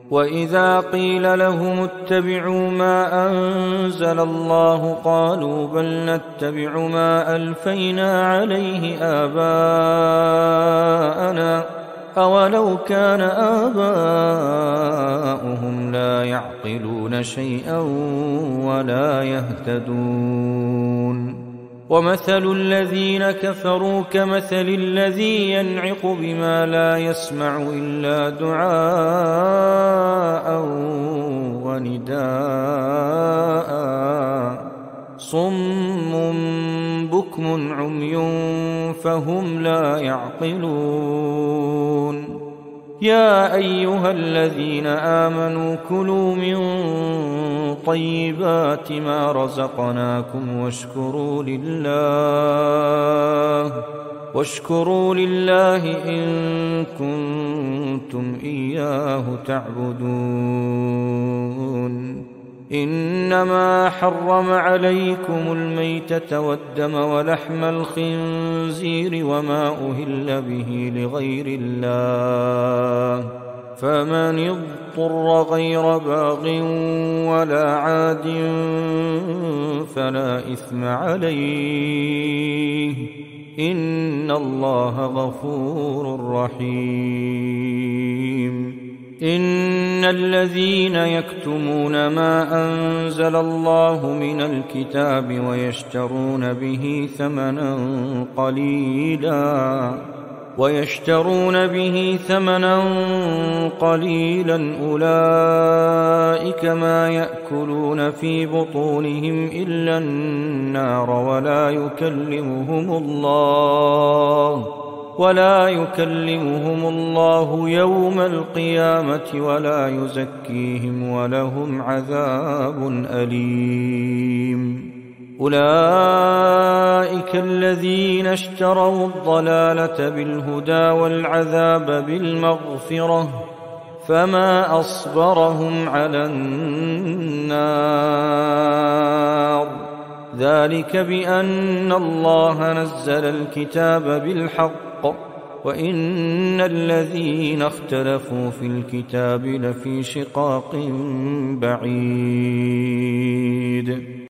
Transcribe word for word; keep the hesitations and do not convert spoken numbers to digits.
وإذا قيل لهم اتبعوا ما أنزل الله قالوا بل نتبع ما ألفينا عليه آباءنا أولو كان آباؤهم لا يعقلون شيئا ولا يهتدون. ومثل الذين كفروا كمثل الذي ينعق بما لا يسمع إلا دعاء ونداء صم بكم عمي فهم لا يعقلون. يا أيها الذين آمنوا كلوا من طيبات ما رزقناكم واشكروا لله واشكروا لله إن كنتم إياه تعبدون. إنما حرم عليكم الميتة والدم ولحم الخنزير وما أهل به لغير الله فمن اضطر غير باغ ولا عاد فلا إثم عليه إن الله غفور رحيم. إن الذين يكتمون ما أنزل الله من الكتاب ويشترون به ثمنا قليلا ويشترون به ثمنا قليلا أولئك ما يأكلون في بطونهم إلا النار ولا يكلمهم الله ولا يكلمهم الله يوم القيامة ولا يزكيهم ولهم عذاب أليم. أولئك الذين اشتروا الضلالة بالهدى والعذاب بالمغفرة فما أصبرهم على النار ذلك بأن الله نزل الكتاب بالحق وإن الذين اختلفوا في الكتاب لفي شقاق بعيد.